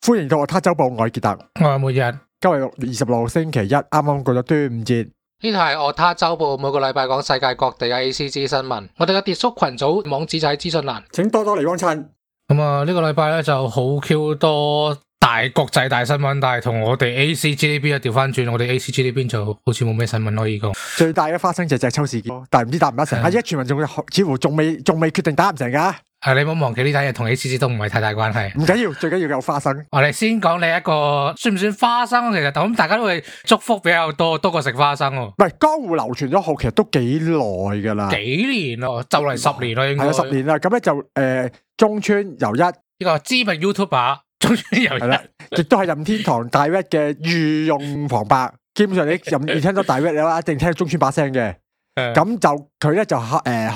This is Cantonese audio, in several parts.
歡迎到我他周報，我係傑特， 我係每日。 今日6月26星期一，啱啱過咗端午節。 呢度係我他周報，每個禮拜講世界各地嘅 ACG 新聞。我哋嘅跌叔群組網址就喺資訊欄， 請多多嚟幫襯。 咁啊，呢個禮拜咧就好 Q 多大國際大新聞，但係同我哋 ACG 呢邊啊調翻轉，我哋 ACG 呢邊就好似冇咩新聞可以講。 最大嘅發生就係隻抽事件，但係唔知打唔打成。而家傳聞似乎仲未決定打唔成噶。 你唔好忘記呢單嘢同 ACG 都唔係太大關係。 唔緊要，最緊要有花生。 我哋先講你一個算唔算花生？其實咁大家都會祝福比較多過食花生喎。 唔係江湖流傳咗好，其實都幾耐噶啦。 幾年咯，就嚟10年咯，應該。 係啊，10年啦。咁咧就中村由一呢個知名 YouTuber 中村由一， 亦都係任天堂大 V 嘅御用旁白。基本上你聽到大 V 嘅話，一定聽到中村把聲嘅。咁就佢咧就開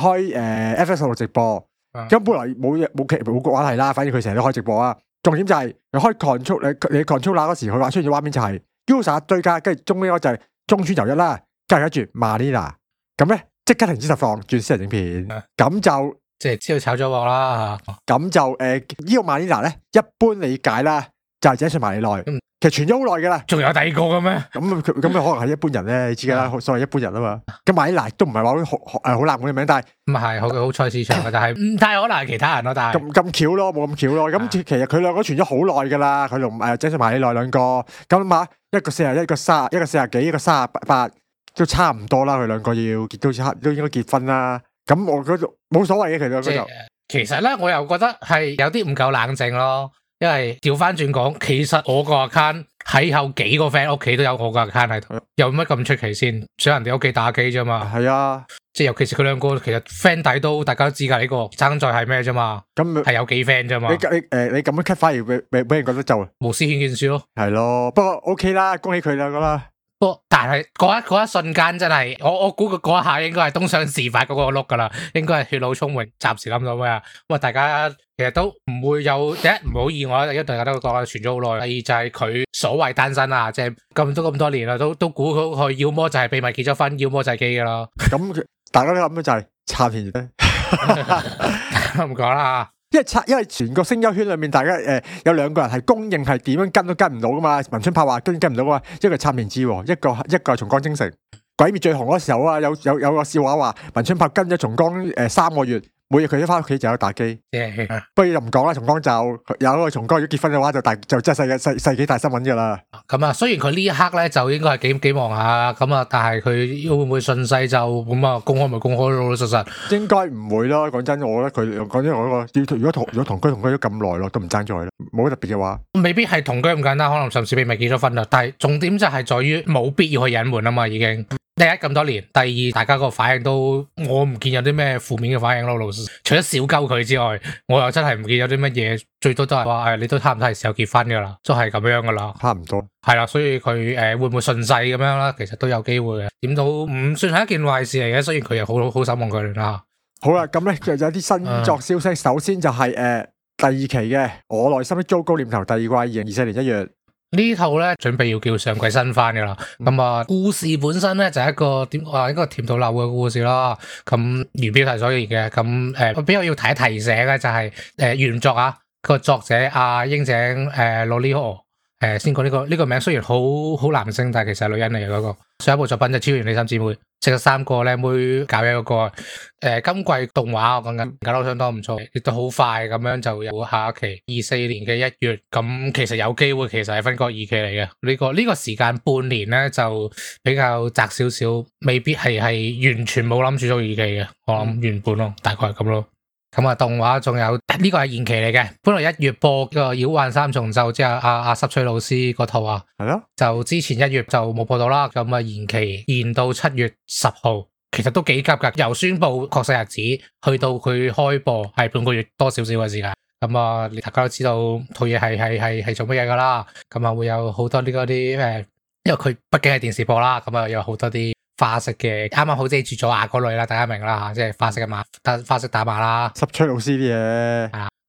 FS6直播。咁本來冇關係啦，反正佢成日都開直播啊。重點就係你開 control 你 controller 嗰時，佢話出現咗畫面就係 user 追加，跟住中間嗰就係中村由一啦，跟住Marina，咁咧即刻停止實況，轉私人影片，咁就即係知道炒咗鑊啦。 咁就呢個Marina咧，一般理解啦，就係井上麻里奈。其實傳咗好耐噶啦， 仲有第二個嘅咩？ 咁可能係一般人咧，你知噶啦，所謂一般人啊嘛。咁麻里奈都唔係話好冷門嘅名，但係唔係好菜市場嘅，但係唔太可能係其他人咯。但係咁巧咯，冇咁巧咯。咁其實佢兩個傳咗好耐噶啦，佢同井上麻里奈兩個咁啊，一個41，一個30，一個40幾，一個38，都差唔多啦。佢兩個要結都應該結婚啦。咁我覺得冇所謂嘅， 其實咧，我又覺得係有啲唔夠冷靜咯。因為調翻轉講，其實我個 account 喺後幾個 friend 屋企都有我個 account 喺度，有乜咁出奇先？上人哋屋企打機啫嘛。係啊，即係尤其是佢兩個，其實 friend 底都大家都知噶呢個，爭在係咩啫嘛？咁係有幾 friend 啫嘛？你咁樣 cut 反而俾人覺得就無私顯見書咯。係咯，不過 OK 啦，恭喜佢兩個啦。 但係嗰一瞬間真係，我估佢嗰一下應該係東窗事發嗰個碌噶啦，應該係血腦聰明，暫時諗到咩啊？咁啊，大家其實都唔會有第一唔好意外，因為大家都講傳咗好耐。第二就係佢所謂單身啊，即係咁多年啦，都估佢要麼就係秘密結咗婚，要麼就係基噶啦。 咁大家都諗嘅就係插田咧， 唔講啦。 因為全個聲優圈裏面，大家有兩個人係公認係點樣跟都跟唔到噶嘛。文春炮話跟唔到噶嘛，一個係插田之王，一個係松岡征誠。鬼滅最紅嗰時候啊，有個笑話話文春炮跟咗松岡3個月。每日佢一翻屋企就有打機，不過就唔講啦。松岡就有一個松岡如果結婚嘅話就真係世紀大新聞噶啦。咁啊，雖然佢呢一刻咧就應該係幾忙下咁啊，但係佢會唔會順勢就咁啊公開咪公開咯？老實實應該唔會咯。講真，我覺得佢講真我如果同居咗咁耐咯，都唔爭在咯，冇特別嘅話， 未必係同居咁簡單，可能甚至未結咗婚啦。但係重點就係在於冇必要去隱瞞啊嘛，已經。第一咁多年，第二大家個反應都我唔見有啲咩負面嘅反應咯，老實。除咗小鳩佢之外，我又真係唔見有啲乜嘢，最多都係話你都差唔多係時候結婚噶啦，都係咁樣噶啦， 差唔多係啦。所以佢會唔會順勢咁樣啦？其實都有機會嘅，點都唔算係一件壞事嚟嘅。雖然佢又好守望佢啦。 好啦，咁咧就有啲新作消息，首先就係第2期嘅我內心的糟糕念頭第2季，2024年1月。呢套咧準備要叫上季新番噶啦，咁啊故事本身咧就係一個一個甜到漏嘅故事啦。咁原標題所言嘅，咁比較要提醒嘅就係原作啊個作者阿櫻井羅里河先講呢個名雖然好男性，但係其實係女人嚟嘅嗰個。上一部作品就超完你3姊妹，食咗3個靚妹搞一個今季動畫我講緊搞得相當唔錯，亦都好快咁樣就有下一期24年嘅1月。咁其實有機會其實係分割2期嚟嘅，呢個時間半年咧就比較窄少少，未必係完全冇諗住做2期嘅，我諗原本咯，大概係咁咯。咁啊，動畫仲有呢個係延期嚟嘅，本來1月播個《妖幻3重奏》，即係阿濕吹老師嗰套啊，係咯，就之前1月就冇播到啦，咁啊延期延到7月10號，其實都幾急噶，由宣布確實日子去到佢開播係半個月多少少嘅時間。咁啊，大家都知道套嘢係做乜嘢噶啦，咁啊會有好多啲因為佢畢竟係電視播啦，咁啊有好多啲花式嘅，啱啱好遮住咗牙嗰類啦，大家明啦吓，即係花式嘅花式打碼啦， 濕吹老師啲嘢。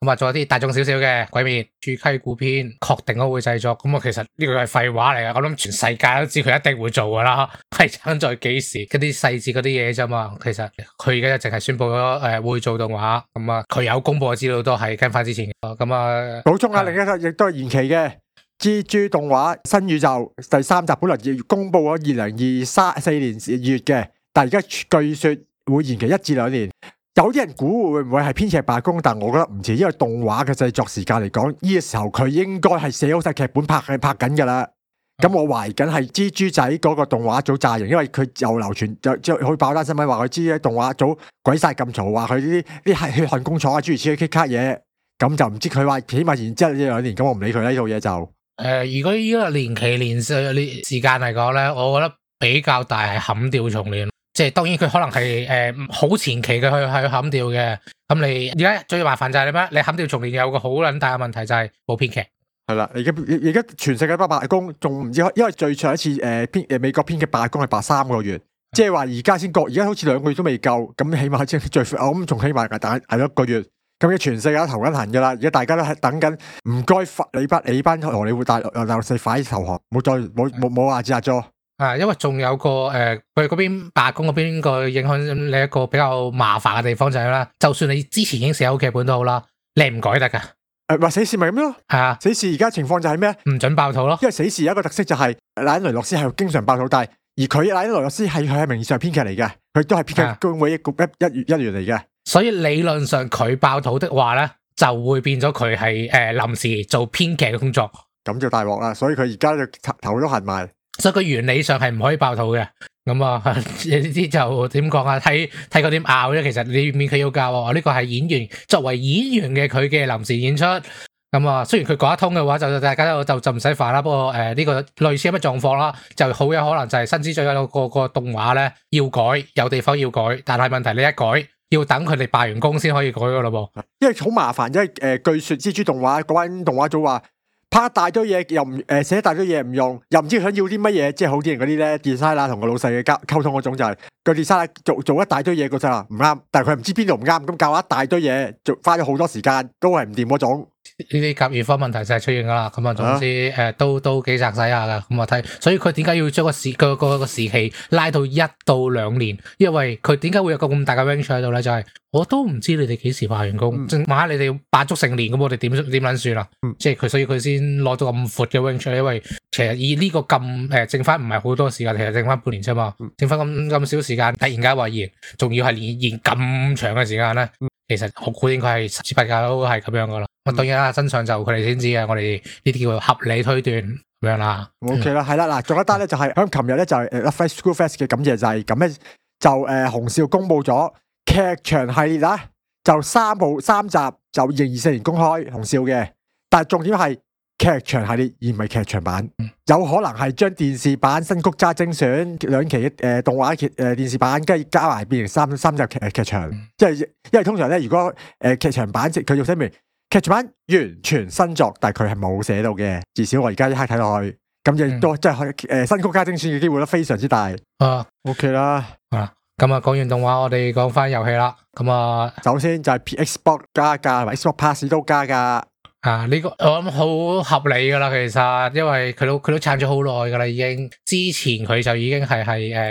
咁啊，仲有啲大眾少少嘅《鬼滅朱溪古篇》，確定我會製作。咁啊，其實呢個係廢話嚟嘅，我諗全世界都知佢一定會做噶啦，係爭在幾時嗰啲細節嗰啲嘢啫嘛。其實佢而家淨係宣布咗會做動畫，咁啊，佢有公布嘅資料都係跟翻之前嘅。咁啊， 補充下另一個亦都係延期嘅蜘蛛動畫新宇宙第3集，本來要公布咗2024年2月嘅，但係而家據說會延期1至2年。有啲人估會唔會係編劇罷工，但我覺得唔似，因為動畫嘅製作時間嚟講，呢個時候佢應該係寫好晒劇本拍緊噶啦。咁我懷疑緊係蜘蛛仔嗰個動畫組炸型，因為佢又流傳就去爆單新聞話佢蜘蛛動畫組鬼晒咁嘈，話佢啲係血汗工廠啊諸如此類 K 卡嘢，咁就唔知佢話起碼延之後1-2年，咁我唔理佢呢套嘢就。 如果呢個年期年時間嚟講咧，我覺得比較大係砍掉重練。即係當然佢可能係好前期嘅去砍掉嘅，咁你而家最麻煩就係咩？你砍掉重練有個好撚大嘅問題就係冇編劇。 係啦，而家全世界罷工，仲唔知，因為最上一次美國編劇罷工係罷3個月，即係話而家先過，而家好似2個月都未夠，咁起碼即係我諗仲起碼係1個月，咁嘅全世界都頭緊痕噶啦，而家大家都係等緊，唔該你班荷里活大陸細快投降，冇話壓咗。 因為仲有個佢嗰邊罷工嗰邊個影響你一個比較麻煩嘅地方就係啦，就算你之前已經寫好劇本都好啦，你唔改得噶。 話死侍咪咁咯，係啊，死侍而家情況就係咩？唔准爆肚咯。 因為死侍有一個特色就係賴恩雷諾斯係經常爆肚，但係而佢賴恩雷諾斯係名義上編劇嚟嘅，佢都係編劇工會一員嚟嘅。 所以理論上佢爆肚的話咧，就會變咗佢係臨時做編劇嘅工作， 咁就大鑊啦。所以佢而家就頭都痕埋。 所以佢原理上係唔可以爆肚嘅，咁啊呢啲就點講啊？睇佢點拗啫。其實你免佢要教喎，呢個係演員作為演員嘅佢嘅臨時演出，咁啊雖然佢講得通嘅話，就大家就唔使煩啦。不過呢個類似咁嘅狀況啦，就好有可能就係新之最有個動畫咧要改，有地方要改，但係問題你一改要等佢哋罷完工先可以改噶咯噃， 因為好麻煩，因為據說蜘蛛動畫嗰間動畫組話。拍一大堆嘢又唔寫一大堆嘢唔用，又唔知佢想要啲乜嘢，即係好啲人嗰啲咧 designer 同個老細嘅溝通嗰種就係個 designer 做一大堆嘢嗰陣唔啱，但係佢唔知邊度唔啱，咁教一大堆嘢，花咗好多時間都係唔掂嗰種。 呢啲甲乙方問題就係出現噶啦，咁啊總之都幾窄使下噶，咁啊睇，所以佢點解要將個時期拉到1到2年？因為佢點解會有個咁大嘅 range 喺度咧？就係我都唔知你哋幾時罷完工，萬一你哋罷足成年咁，我哋點撚算啊？即係佢，所以佢先攞到咁闊嘅 range，因為其實以呢個咁剩翻唔係好多時間，其實剩翻半年啫嘛，剩翻咁少時間，突然間話延，仲要係延咁長嘅時間咧，其實我估應該係十之八九都係咁樣噶啦。當然啦，真相就佢哋先知嘅，我哋呢啲叫合理推斷咁樣啦。 OK 啦，係啦，嗱，仲有一單咧就係響琴日咧就係Flash School Fest 嘅感謝祭，咁咧就紅少公布咗劇場系列啦，就3集就2024年公開紅少嘅，但係重點係劇場系列而唔係劇場版，有可能係將電視版新曲渣精選2期嘅動畫電視版，跟住加埋變成三集劇場，因為通常咧如果劇場版佢要寫明。劇場版完全新作，但係佢係冇寫到嘅，至少我而家一刻睇落去，咁亦都即係新曲加精選嘅機會都非常之大。OK 啦， 咁啊講完動畫，我哋講翻遊戲啦。咁啊， 首先就係 Xbox 加價，同埋 Xbox Pass 都加價。 呢個我諗好合理噶啦，其實因為佢都撐咗好耐噶啦，已經之前佢就已經係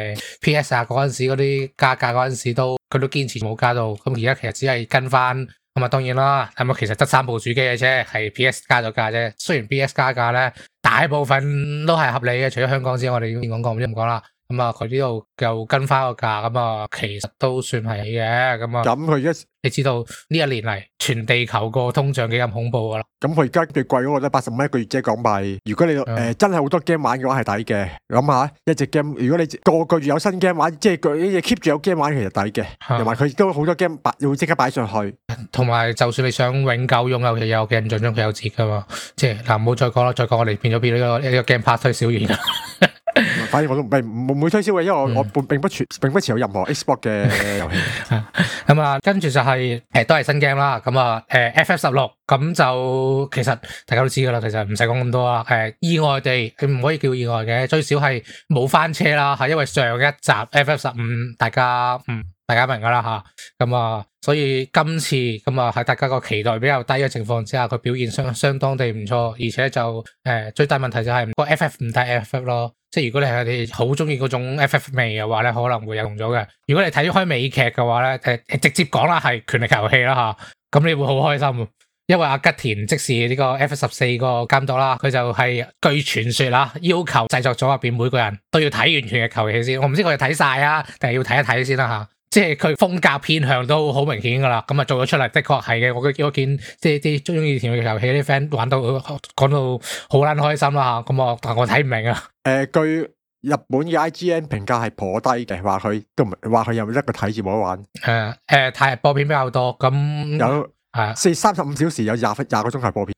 PS 嗰陣時嗰啲加價嗰陣時佢都堅持冇加到，咁而家其實只係跟翻。咁啊，當然啦，咁啊，其實得3部主機嘅啫，係 PS 加咗價啫。雖然 PS 加價咧，大部分都係合理嘅，除咗香港之外，我哋已經講過，唔講啦。咁啊，佢呢度又跟翻個價，咁啊，其實都算係嘅。咁啊，咁佢而家你知道呢1年嚟全地球個通脹幾咁恐怖噶啦。咁佢而家最貴嗰個都85蚊一個月啫港幣。如果你真係好多 game 玩嘅話係抵嘅。諗下一隻 game，如果你個月有新 game 玩，即係佢 keep 住有 game 玩，其實抵嘅。同埋佢都好多 game 會即刻擺上去。同埋就算你想永久擁有，其實有嘅印象中佢有折噶嘛。即係嗱，唔好再講啦，再講我哋變咗呢個 game part 推銷員啦。反正我都唔會推銷嘅，因為我並不持有任何 Xbox 嘅遊戲。 咁啊，跟住就係都係新 game 啦。咁啊FF16，咁就其實大家都知噶啦，其實唔使講咁多啦。意外地佢唔可以叫意外嘅，最少係冇翻車啦，係因為上一集 FF15 大家明噶啦吓。咁啊所以今次咁啊喺大家個期待比較低嘅情況之下，佢表現相當地唔錯，而且就最大問題就係個 FF 唔帶 FF 咯。即係如果你係你好中意嗰種 FF 味嘅話咧，可能會有用咗嘅。如果你睇開美劇嘅話咧，直接講啦係權力遊戲啦吓，咁你會好開心。因為阿吉田即是呢個 F14個監督啦，佢就係據傳說啦，要求製作組入邊每個人都要睇完權力遊戲先。我唔知佢哋睇晒啊，定係要睇一睇先啦吓。即係佢風格偏向都好明顯噶啦，咁啊做咗出嚟的確係嘅。我見即係啲中意權力遊戲啲 friend 玩到講到好撚開心啦吓，咁我睇唔明啊。 據日本嘅 IGN 評價係頗低嘅，話佢都唔話佢有一個睇字冇得玩。 泰日播片比較多，咁有35小時有20個鐘係播片。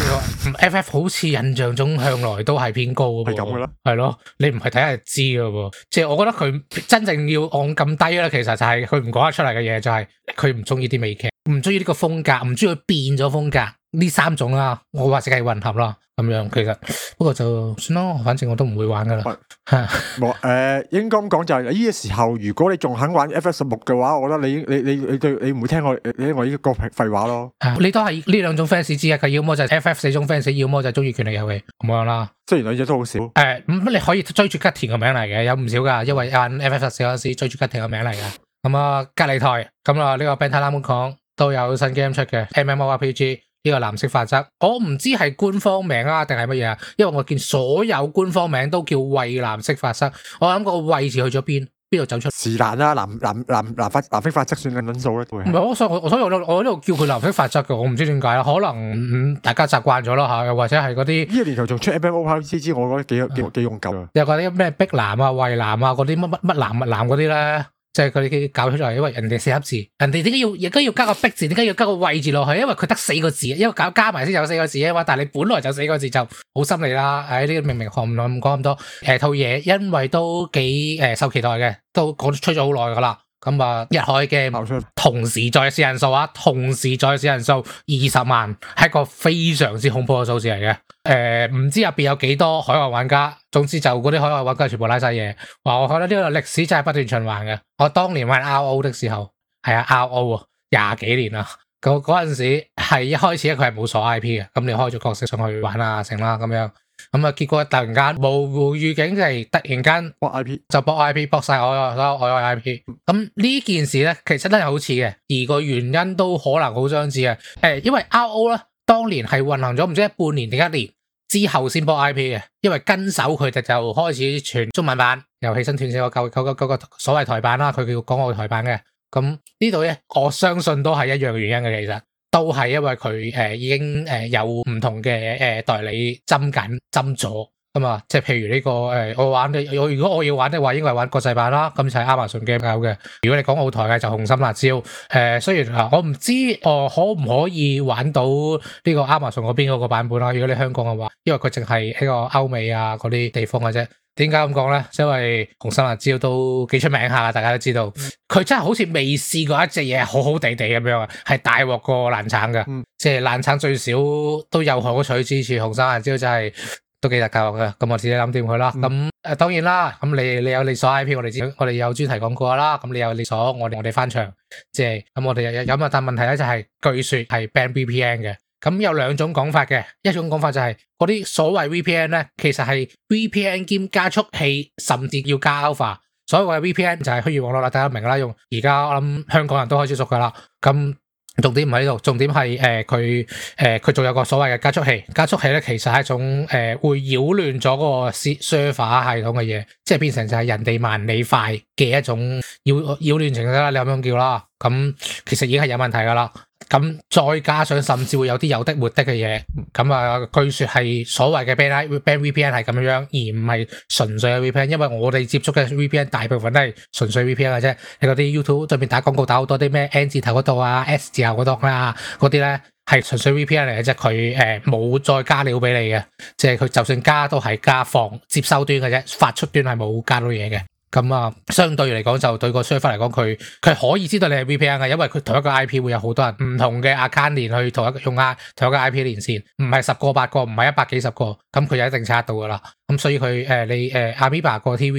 FF 好似印象中向來都係偏高嘅， 係咁噶啦， 係咯，你唔係睇下就知嘅喎。即係我覺得佢真正要按咁低咧，其實就係佢唔講得出嚟嘅嘢，就係佢唔中意啲美劇，唔中意呢個風格，唔中意佢變咗風格呢3種啦。我話只係混合啦，咁樣其實不過就算咯，反正我都唔會玩噶啦。 應該咁講就係呢個時候，如果你仲肯玩 FF16嘅話，我覺得你唔會聽我呢個廢話咯。 你都係呢兩種 fans 之一嘅，要麼就係 FF4 種 fans，要麼就係中意權力遊戲咁樣啦。 雖然兩者都好少。 咁你可以追住吉田個名嚟嘅，有唔少噶，因為有人 FF4 嗰時追住吉田個名嚟噶。咁啊，隔籬台咁啊，呢個 Bandai Namco 都有新 game 出嘅 MMORPG。呢個藍色法則，我唔知係官方名啊定係乜嘢啊，因為我見所有官方名都叫蔚藍色法則，我諗個位置去咗邊度走出？ 是但啦，藍色法則算緊數啦，都係。 唔係，所以我呢度叫佢藍色法則嘅，我唔知點解啦，可能大家習慣咗啦吓，又或者係嗰啲呢個年頭仲出 MMORPG，我覺得幾勇敢啊！ 有嗰啲咩碧藍啊、蔚藍啊嗰啲乜藍嗰啲咧。即係佢哋搞出嚟，因為人哋4粒字，人哋點解要加個碧字？點解要加個位字落去？因為佢得4個字，因為加埋先有4個字啊嘛。但係你本來就4個字就好心理啦。呢個明學唔講咁多。套嘢因為都幾受期待嘅，都吹咗好耐噶啦。咁啊，一開嘅同時在線人數啊，同時在線人數20萬，係一個非常之恐怖嘅數字嚟嘅。唔知入邊有幾多海外玩家，總之就嗰啲海外玩家全部拉晒嘢。話我覺得呢個歷史真係不斷循環嘅。我當年玩 RO 的時候，係啊 RO 20幾年啦。嗰陣時係一開始佢係冇鎖 IP 嘅，咁你開咗角色上去玩啊成啦咁樣。咁啊，結果突然間無預警就係突然間博 IP 就博 IP 博晒我所有 IP。咁呢件事咧，其實都係好似嘅，而個原因都可能好相似嘅。因為 RO 咧當年係運行咗唔知半年定1年之後先博 IP 嘅，因為跟手佢哋就開始傳中文版，由起身斷寫個所謂台版啦，佢叫港澳台版嘅。咁呢度咧，我相信都係一樣原因嘅，其實。都係因為佢已經有唔同嘅代理針咗咁啊，即係譬如呢個如果我要玩嘅話，應該係玩國際版啦，咁就係 Amazon game 搞嘅。如果你講澳台嘅就紅心辣椒。雖然我唔知可唔可以玩到呢個 Amazon 嗰邊嗰個版本啦。如果你香港嘅話，因為佢淨係喺個歐美啊嗰啲地方嘅啫。點解咁講咧？因為紅心辣椒都幾出名下，大家都知道。佢真係好似未試過一隻嘢好好地咁樣啊，係大鑊過爛橙嘅。即係爛橙最少都有可取之處，紅心辣椒真係都幾特教嘅。咁我自己諗掂佢啦。咁當然啦，咁你有你鎖 IP，我哋有專題講過啦。咁你有你鎖，我哋翻牆。即係咁我哋有但問題咧就係據說係 ban VPN 嘅。咁有2種講法嘅，一種講法就係嗰啲所謂 VPN 咧，其實係 VPN 兼加速器，甚至要加 alpha。所謂 VPN 就係虛擬網絡啦，大家明啦。用而家我諗香港人都開始熟噶啦。咁重點唔喺呢度，重點係佢仲有個所謂嘅加速器。加速器咧其實係一種會擾亂咗個 server 系統嘅嘢，即係變成就係人哋萬里快嘅一種擾亂程式啦。你咁樣叫啦，咁其實已經係有問題噶啦。咁再加上甚至會有啲有的沒的嘅嘢，咁啊據說係所謂嘅 ban VPN 係咁樣，而唔係純粹嘅 VPN，因為我哋接觸嘅 VPN 大部分都係純粹 VPN 嘅啫。你嗰啲 YouTube 對面打廣告打好多啲咩 N 字頭嗰度啊 S 字頭嗰度啊嗰啲咧係純粹 VPN 嚟嘅啫，佢冇再加料俾你嘅，即係佢就算加都係加防接收端嘅啫，發出端係冇加到嘢嘅。咁啊，相對嚟講就對個 server 嚟講，佢可以知道你係 VPN 嘅，因為佢同一個 IP 會有好多人唔同嘅 account 連去同一個 IP 連線，唔係10個8個，唔係100幾10個，咁佢就一定查得到噶啦。咁所以佢你Amoeba 個 TV 啊，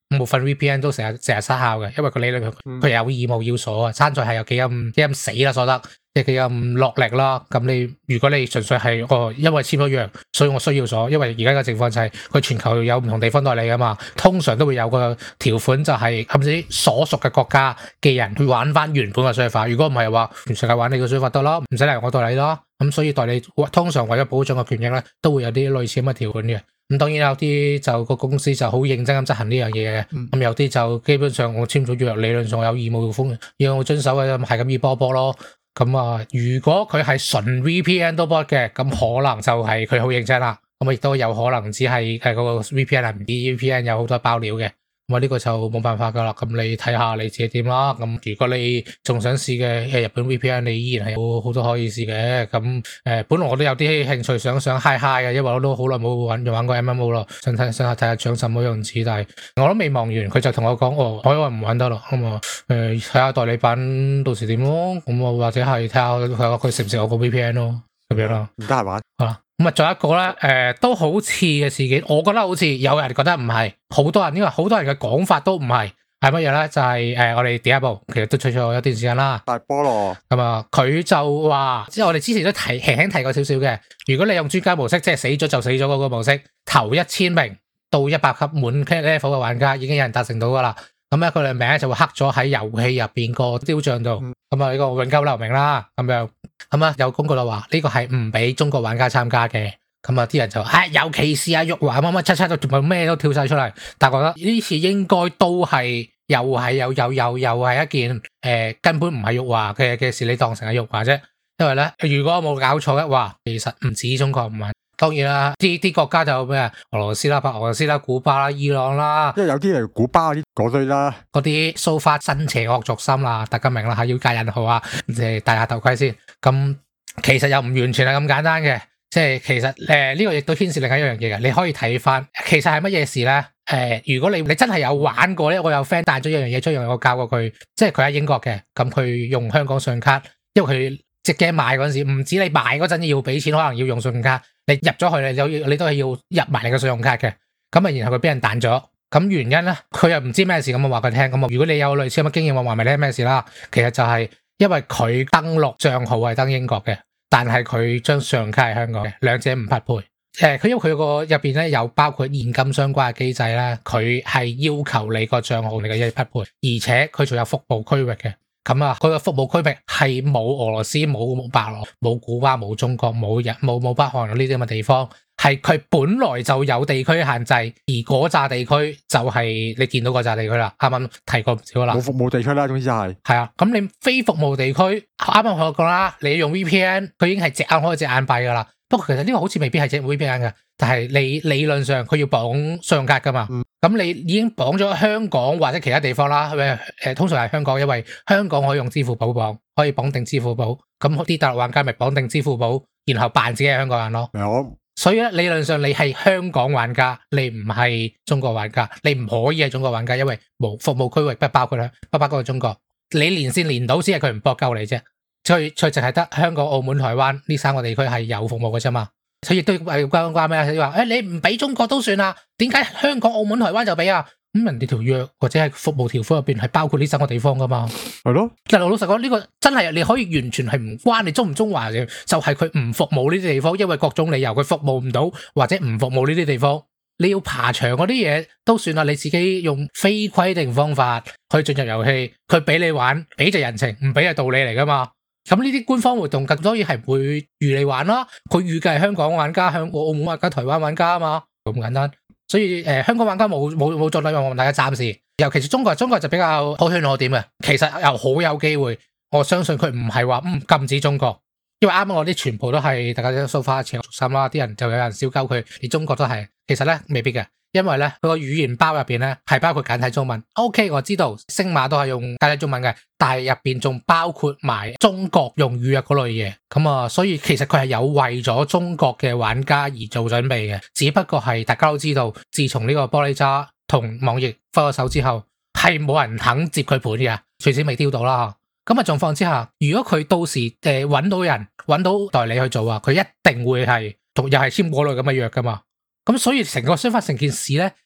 部分 VPN 都成日失效嘅，因為佢理論佢有義務要鎖啊，參賽係有幾咁死啦鎖得，即係幾咁落力啦。咁如果你純粹係因為簽咗約，所以我需要鎖，因為而家嘅情況就係佢全球有唔同地方代理噶嘛，通常都會有個條款就係甚至所屬嘅國家嘅人去玩翻原本嘅水法。如果唔係話全世界玩你嘅水法得咯，唔使嚟我代理咯。咁所以代理通常為咗保障個權益咧，都會有啲類似咁嘅條款嘅。咁當然有啲就個公司就好認真咁執行呢樣嘢嘅，咁有啲就基本上我簽咗約，理論上有義務要我遵守嘅，係咁意波波咯。咁如果佢係純 VPN 都 bot 嘅，咁可能就係佢好認真啦。咁亦都有可能只係嗰個 VPN 係唔知 VPN 有好多爆料嘅。咁呢個就冇辦法噶啦，咁你睇下你自己點啦。咁如果你仲想試嘅日本 VPN， 你依然係有好多可以試嘅。咁本來我都有啲興趣想 hi 嘅，因為我都好耐冇玩過 MMO 咯，想睇下長什麼樣子，但係我都未望完，佢就同我講海外唔玩得咯。咁睇下代理版到時點咯。咁或者係睇下佢食唔食我個 VPN 咯，咁樣咯。 唔得閒玩。好啦。 咁仲有一個咧，都好似嘅事件，我覺得好似有人覺得唔係，好多人因為好多人嘅講法都唔係，係乜嘢咧？就係我哋第一部其實都出咗一段時間啦。 大菠蘿咁佢就話，即係我哋之前都輕輕提過少少嘅。如果你用專家模式，即係死咗就死咗嗰個模式，頭1000名到100級滿 level 嘅玩家已經有人達成到噶啦。咁咧佢哋名就會刻咗喺遊戲入邊個雕像度，咁呢個永久留名啦，咁樣。咁有公告就話呢個係唔俾中國玩家參加嘅，咁啲人就有歧視啊，辱華乜乜七七都全部咩都跳晒出嚟，但係覺得呢次應該都係又係一件根本唔係辱華嘅事，你當成係辱華啫。因為咧，如果我冇搞錯嘅話，其實唔止中國唔玩，當然啦，啲國家就咩俄羅斯啦、白俄羅斯啦、古巴啦、伊朗啦， 因為有啲係古巴嗰堆啦， 嗰啲蘇花新邪惡族心啦，大家明啦吓，要戒引號啊，戴下頭盔先。咁其實又唔完全係咁簡單嘅，即係其實呢個亦都牽涉另一樣嘢嘅，你可以睇翻，其實係乜嘢事咧？如果你真係有玩過咧，我有 friend 帶咗一樣嘢出嚟，我教過佢，即係佢喺英國嘅，咁佢用香港信用卡，因為佢隻 game 賣嗰陣時，唔止你買嗰陣要俾錢，可能要用信用卡，你入咗去你都係要入埋你嘅信用卡嘅，咁然後佢俾人彈咗，咁原因咧，佢又唔知咩事，咁我話佢聽，咁如果你有類似咁嘅經驗，我話咪聽咩事啦，其實就係因為佢登錄賬號係登英國嘅，但係佢張信用卡係香港嘅，兩者唔匹配。佢因為佢個入邊咧有包括現金相關嘅機制咧，佢係要求你個賬號你嘅一匹配，而且佢仲有服務區域嘅。咁佢個服務區域係冇俄羅斯、冇白羅、冇古巴、冇中國、冇北韓呢啲咁嘅地方，係佢本來就有地區限制，而嗰紮地區就係你見到嗰紮地區啦。啱啱提過唔少啦， 冇服務地區啦，總之就係啊。咁你非服務地區，啱啱我講啦，你用 VPN， 佢已經係隻眼開隻眼閉噶啦。不過其實呢個好似未必係隻 VPN 嘅，但係你理論上佢要綁信用卡噶嘛。咁你已經綁咗香港或者其他地方啦，通常係香港，因為香港可以用支付寶綁，可以綁定支付寶。咁啲大陸玩家咪綁定支付寶，然後扮自己係香港人咯。所以咧，理論上你係香港玩家，你唔係中國玩家，你唔可以係中國玩家，因為冇服務區域不包括中國。你連線連到先係佢唔搏夠你啫。所以淨係得香港、澳門、台灣呢3個地區係有服務嘅啫嘛。所以亦都係關咩？你話你唔俾中國都算啦，點解香港、澳門、台灣就俾啊？咁人哋條約或者係服務條款入邊係包括呢3個地方噶嘛？係咯。但係老實講，呢個真係你可以完全係唔關你中唔中華嘅，就係佢唔服務呢啲地方，因為各種理由佢服務唔到或者唔服務呢啲地方。你要爬牆嗰啲嘢都算啦，你自己用非規定方法去進入遊戲，佢俾你玩，俾就人情，唔俾係道理嚟噶嘛。咁呢啲官方活動更多嘢係會預你玩啦，佢預計係香港玩家、澳門玩家、台灣玩家啊嘛，咁簡單。所以香港玩家冇做到任何問題嘅，暫時。尤其是中國就比較可圈可點嘅，其實又好有機會，我相信佢唔係話禁止中國，因為啱啱我啲全部都係大家都蘇花邪惡心啦，啲人就有人燒鳩佢，連中國都係，其實咧未必嘅。因為咧佢個語言包入邊咧係包括簡體中文 ，OK 我知道星馬都係用簡體中文嘅，但係入邊仲包括埋中國用語嗰類嘢，咁所以其實佢係有為咗中國嘅玩家而做準備嘅，只不過係大家都知道，自從呢個玻璃渣同網易分咗手之後，係冇人肯接佢盤嘅，隨時未丟到啦。咁嘅狀況之下，如果佢到時揾到人揾到代理去做啊，佢一定會係又係簽嗰類咁嘅約噶嘛。咁所以成個相反成件事咧，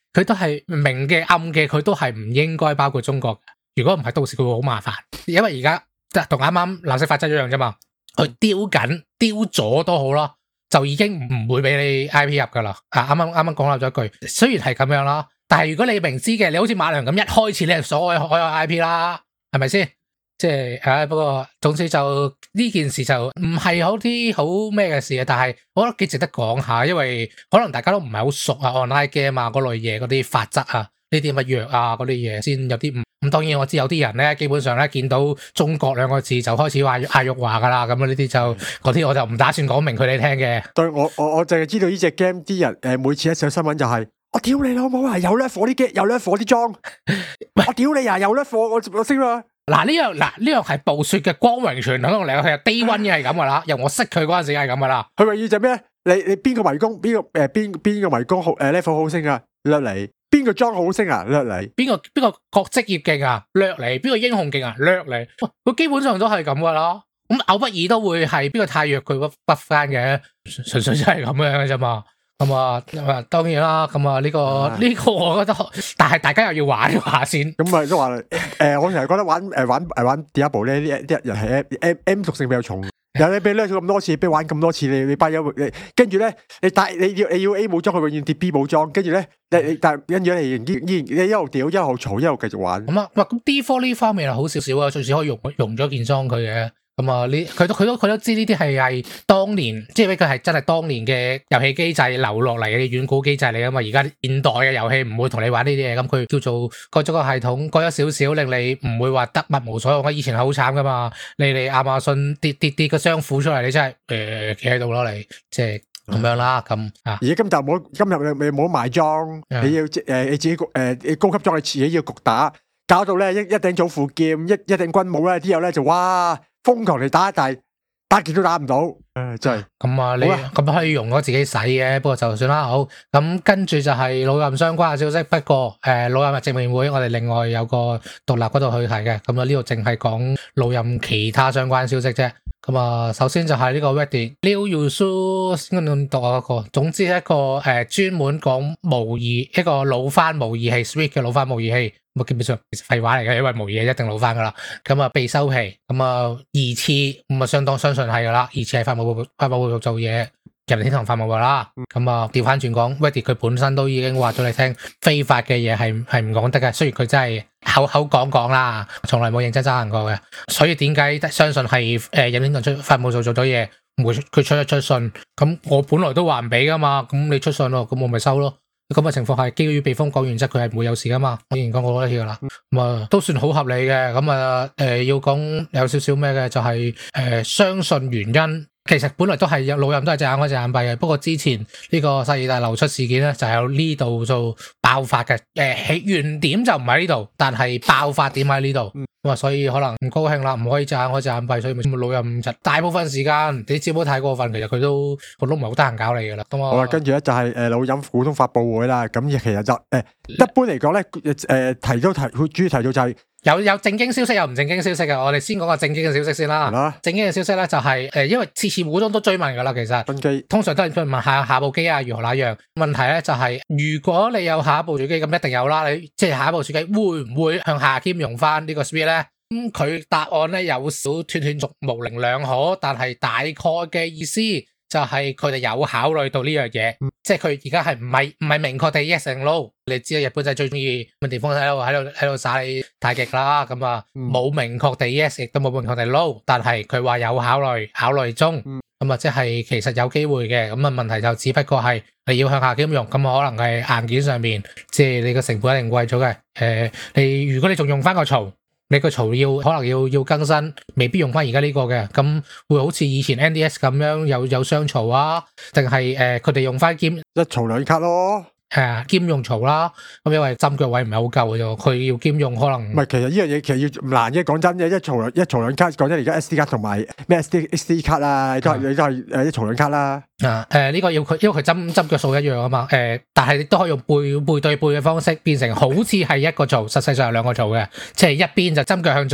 佢都係明嘅暗嘅，佢都係唔應該包括中國。如果唔係，到時佢會好麻煩。因為而家同啱啱藍色法則一樣啫嘛，佢丟咗都好啦，就已經唔會俾你 I P 入噶啦。啱啱講漏咗一句，雖然係咁樣啦，但係如果你明知嘅，你好似馬良咁一開始你係所有 I P 啦，係咪先？即係不過總之就呢件事就唔係好啲好咩嘅事啊，但係我覺得幾值得講下，因為可能大家都唔係好熟啊 online game 啊嗰類嘢嗰啲法則啊，呢啲乜藥啊嗰啲嘢先有啲唔咁。當然我知有啲人咧基本上咧見到中國兩個字就開始話嗌辱華噶啦，咁呢啲就嗰啲我就唔打算講明佢哋聽嘅。 對，我淨係知道呢隻 game 啲人每次一上新聞就係、是。我屌你老母啊！有咧火啲機，有咧火啲裝。我屌你啊！有咧火，我識啦。 嗱呢樣係暴雪嘅光榮傳統嚟，佢係 day one 嘅係咁噶啦。由我識佢嗰陣時係咁噶啦。 佢咪要就咩？你邊個迷宮？邊個迷宮好level 好升啊？掠你。邊個裝好升啊？掠你。邊個各職業勁啊？掠你。邊個英雄勁啊？掠你。佢基本上都係咁噶啦。咁偶不爾都會係邊個太弱佢屈翻嘅，純粹真係咁樣嘅啫嘛。咁啊，當然啦，咁啊呢個我覺得，但係大家又要玩下先。 咁咪都話我成日覺得玩 Diablo 咧，啲人係 M 屬性比較重。有你俾掠咗咁多次，俾玩咁多次，你班友跟住咧，你要 A 武裝，佢永遠跌 B 武裝，跟住咧，但跟住咧，你一路屌，一路嘈，一路繼續玩。 咁 D4 呢方面係好少少啊，隨時可以用咗件裝佢嘅。咁啊，佢都知呢啲係當年，即係佢係真係當年嘅遊戲機制留落嚟嘅遠古機制嚟噶嘛。而家現代嘅遊戲唔會同你玩呢啲嘢，咁佢叫做改咗個系統，改咗少少，令你唔會話得物無所用。以前係好慘噶嘛，你哋亞馬遜跌個商庫出嚟，你真係企喺度咯，你即係咁樣啦。咁啊， 而家今日你冇賣裝，你要你自己你高級裝你自己要焗打，搞到咧一頂祖父劍，一頂軍帽咧，啲友咧就哇〜瘋狂嚟打，但係打極都打唔到，真係。 咁啊，你咁可以用咗自己洗嘅，不過就算啦。好，咁跟住就係老任相關嘅消息。不過老任嘅直面會，我哋另外有個獨立嗰度去睇嘅。咁啊，呢度淨係講老任其他相關消息啫。咁啊，首先就係呢個 Reddit Liu Yuzhu 應該點讀啊？一個，總之一個專門講模擬一個老番模擬器 Switch 嘅老番模擬器。咁基本上其實廢話嚟嘅，因為模擬器一定老翻噶啦。咁啊被收皮，咁啊疑似咁啊相當相信係噶啦，疑似係法務部做嘢，人力天堂法務部啦。咁啊調翻轉講 Reddit 佢本身都已經話咗你聽，非法嘅嘢係唔講得嘅。雖然佢真係口講啦，從來冇認真執行過嘅。所以點解相信係人力天堂法務部做咗嘢，唔會佢出信？咁我本來都話唔俾噶嘛，咁你出信咯，咁我咪收咯。咁嘅情況係基於避風港原則，佢係唔會有事噶嘛。我以前講過好多次噶啦，咁啊都算好合理嘅。咁啊要講有少少咩嘅，就係相信原因。其實本來都係有老任都係隻眼開隻眼閉嘅，不過之前呢個薩爾達流出事件咧，就係有呢度做爆發嘅。起原點就唔喺呢度，但係爆發點喺呢度。咁啊，所以可能唔高興啦，唔可以隻眼開隻眼閉，所以咪老任大部分時間你只不過太過分，其實佢都唔係好得閒搞你噶啦。咁啊， 好啦，跟住咧就係老任股東發佈會啦。咁其實就一般嚟講咧，佢主要提到就係。 有正經消息，有唔正經消息嘅。我哋先講個正經嘅消息先啦。正經嘅消息咧就係因為次股東都追問噶啦，其實通常都係問下部機啊如何那樣。問題咧就係如果你有下一部主機，咁一定有啦。你即係下一部主機會唔會向下兼容翻呢個 Switch 咧？咁佢答案咧有少斷續模棱兩可，但係大概嘅意思就係佢哋有考慮到呢樣嘢，即係佢而家係唔係明確地 yes and no。你知道日本仔最中意咁地方喺度耍你太極啦，咁啊冇明確地 yes，亦都冇明確地 no， 但係佢話有考慮中，咁啊即係其實有機會嘅。咁啊問題就只不過係你要向下兼容，咁可能係硬件上面，即係你個成本一定貴咗嘅。如果你仲用翻個槽。你個槽可能要更新，未必用翻而家呢個嘅，咁會好似以前 NDS 咁樣有雙槽啊，定係佢哋用翻一槽兩卡咯， 兼用槽啦，咁因為針腳位唔係好夠嘅啫，佢要兼用可能唔係，其實呢樣嘢其實要唔難嘅，講真嘅，一槽兩卡，講真而家 SD 卡同埋咩 SD 卡啊，你都係一槽兩卡啦。 呢個因為佢針腳數一樣啊嘛，但係你都可以用背對背嘅方式變成好似係一個槽，實際上係兩個槽嘅，即係一邊就針腳向左，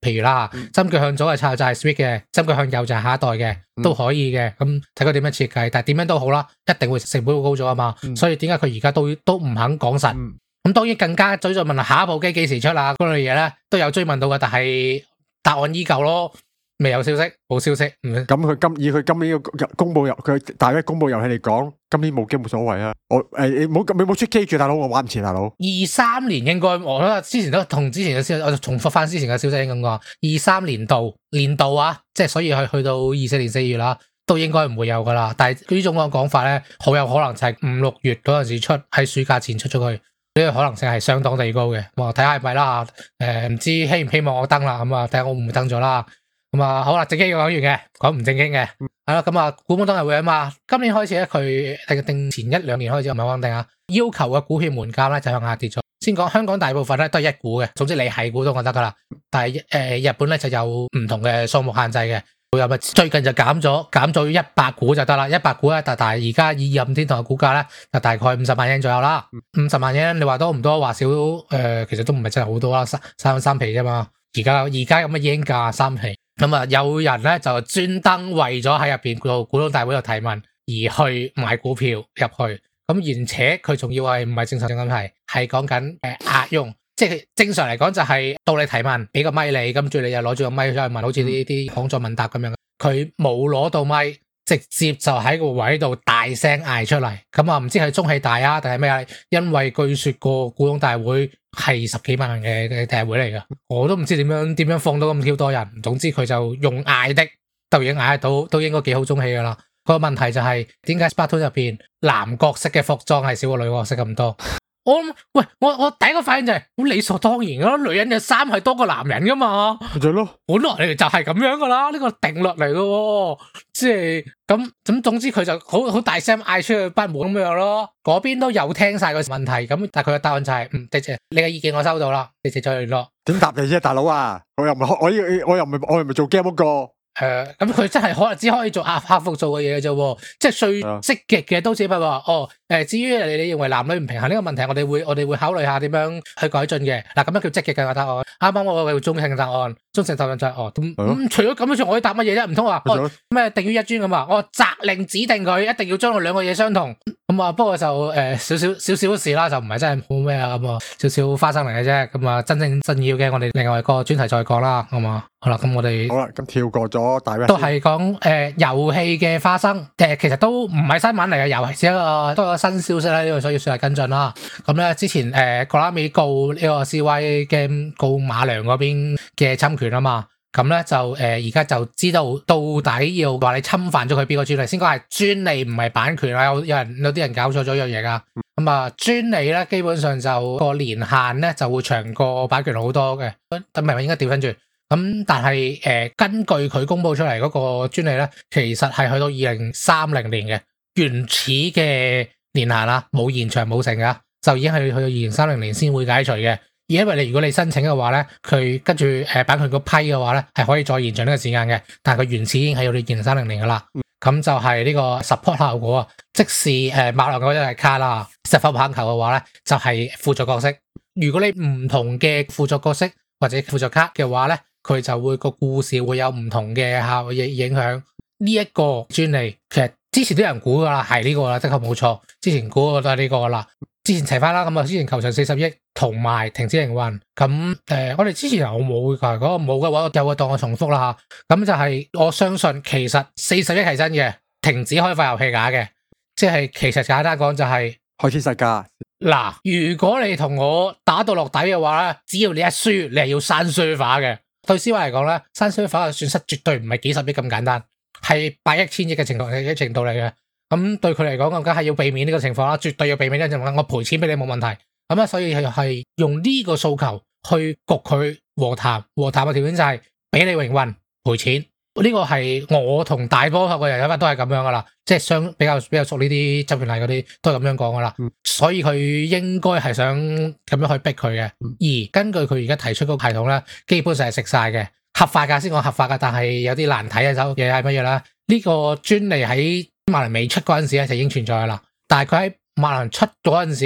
譬如啦，針腳向左嘅就係 Switch 嘅，針腳向右就係下一代嘅，都可以嘅。咁睇佢點樣設計，但係點樣都好啦，一定會成本會高咗啊嘛。所以點解佢而家都唔肯講實？咁當然更加追問下一部機幾時出啦，嗰類嘢咧都有追問到嘅，但係答案依舊咯。未有消息，冇消息。咁佢今年嘅公布佢大約公布遊戲嚟講，今年冇機冇所謂啊。你冇出機住，大佬，我玩唔切，大佬。 23年應該我之前都同之前嘅消息，我就重複翻之前嘅消息咁講。23年度啊，即係所以去到24年4月啦，都應該唔會有噶啦。但係呢種嘅講法咧，好有可能就係5、6月嗰陣時出，喺暑假前出咗去。呢個可能性係相當地高嘅。我睇下係咪啦。唔知希唔希望我登啦。咁啊，睇下我會唔會登咗啦。咁啊，好啦，正經講完嘅，講唔正經嘅，係啦，咁啊，股本當日會啊嘛，今年開始咧，佢定前1-2年開始唔係穩定啊，要求嘅股票門檻咧就向下跌咗。先講香港大部分咧都係1股嘅，總之你係股東就得噶啦。但係日本咧就有唔同嘅數目限制嘅，最近就減咗100股就得啦，100股咧，但係而家以任天堂嘅股價咧就大概50萬日圓左右啦，50萬日圓你話多唔多話少？其實都唔係真係好多啦，三皮啫嘛。而家咁嘅日圓價3皮。咁啊，有人咧就專登為咗喺入邊做股東大會度提問而去買股票入去，咁而且佢仲要係唔係正常咁係講緊壓用，即係正常嚟講就係到你提問，俾個咪你，跟住你又攞住個咪出去問，好似呢啲講座問答咁樣，佢冇攞到咪。直接就喺個位度大聲嗌出嚟，咁啊唔知係中氣大啊定係咩啊？因為據說個股東大會係10幾萬人嘅大會嚟噶，我都唔知點樣放到咁多人。總之佢就用嗌的，都已經嗌得到，都應該幾好中氣噶啦。個問題就係點解 Splatoon 入邊男角色嘅服裝係少過女角色咁多？我第一個反應就係好理所當然咯，女人嘅衫係多過男人噶嘛， 就係咯， 本來就係咁樣噶啦，呢個定律嚟噶，即係咁總之佢就好大聲嗌出去不滿咁樣咯，嗰邊都有聽晒個問題，咁但係佢嘅答案就係多謝你嘅意見我收到啦，謝謝再聯絡。點答你啫，大佬啊，我又唔係做 game 嗰個。 咁佢真係可能只可以做客服做嘅嘢嘅啫，即係最積極嘅都只不過話至於你認為男女唔平衡呢個問題，我哋會考慮下點樣去改進嘅。嗱，咁樣叫積極嘅答案。啱啱我會中性答案，中性答案就係咁除咗咁樣，我可以答乜嘢啫？唔通話咩定於一尊咁啊？我責令指定佢一定要將佢兩個嘢相同。咁啊，不過就少少事啦，就唔係真係好咩啊咁啊，少少花生嚟嘅啫。咁啊，真正重要嘅我哋另外一個專題再講啦，好嘛？好啦，咁我哋好啦，咁跳過咗大約都係講遊戲嘅花生，其實都唔係新聞嚟嘅，遊戲只都有個新消息啦，呢個所以算係跟進啦。咁咧之前格拉美告呢個 CY Game 告馬良嗰邊嘅侵權啊嘛，咁咧就而家就知道到底要話你侵犯咗佢邊個專利，先講係專利唔係版權啊，有啲人搞錯咗一樣嘢噶。咁啊專利咧基本上就個年限咧就會長過版權好多嘅，咁係咪應該調翻轉？咁但係根據佢公布出嚟嗰個專利咧，其實係去到2030年嘅原始嘅年限啦，冇延長冇成噶，就已經係去到2030年先會解除嘅。而因為如果你申請嘅話咧，佢跟住版權個批嘅話咧，係可以再延長呢個時間嘅，但係佢原始已經係要到2030年噶啦。咁就係呢個 support 效果啊，即使馬良嗰隻係卡啦，實況棒球嘅話咧，就係輔助角色。如果你唔同嘅輔助角色或者輔助卡嘅話咧，佢就會個故事會有唔同嘅影響。呢一個專利其實之前都有人估噶啦，係呢個啦，的確冇錯。之前估都係呢個啦。之前齊翻啦，咁啊之前球場40億同埋停止營運。咁我哋之前有冇噶？嗰個冇嘅話，有個當我重複啦吓。咁就係我相信其實40億係真嘅，停止開發遊戲假嘅，即係其實簡單講就係開始世界。 嗱，如果你同我打到落底嘅話咧，只要你一輸，你係要刪 server 嘅。對 CY 嚟講咧，刪 server 嘅損失絕對唔係幾十億咁簡單，係百億千億嘅程度嚟嘅。咁對佢嚟講，更加係要避免呢個情況啦，絕對要避免呢個情況。我賠錢俾你冇問題。咁所以係用呢個訴求去焗佢和談。和談嘅條件就係俾你營運賠錢。呢個係我同大多數嘅人都係咁樣噶啦，即係比較熟呢啲執權例嗰啲都係咁樣講噶啦。所以佢應該係想咁樣去逼佢嘅。而根據佢而家提出嗰個系統咧，基本上係食晒嘅，合法噶，先講合法噶，但係有啲難睇嘅嘢係乜嘢咧？呢個專利喺馬良未出嗰陣時咧就已經存在噶啦，但係佢喺馬良出嗰陣時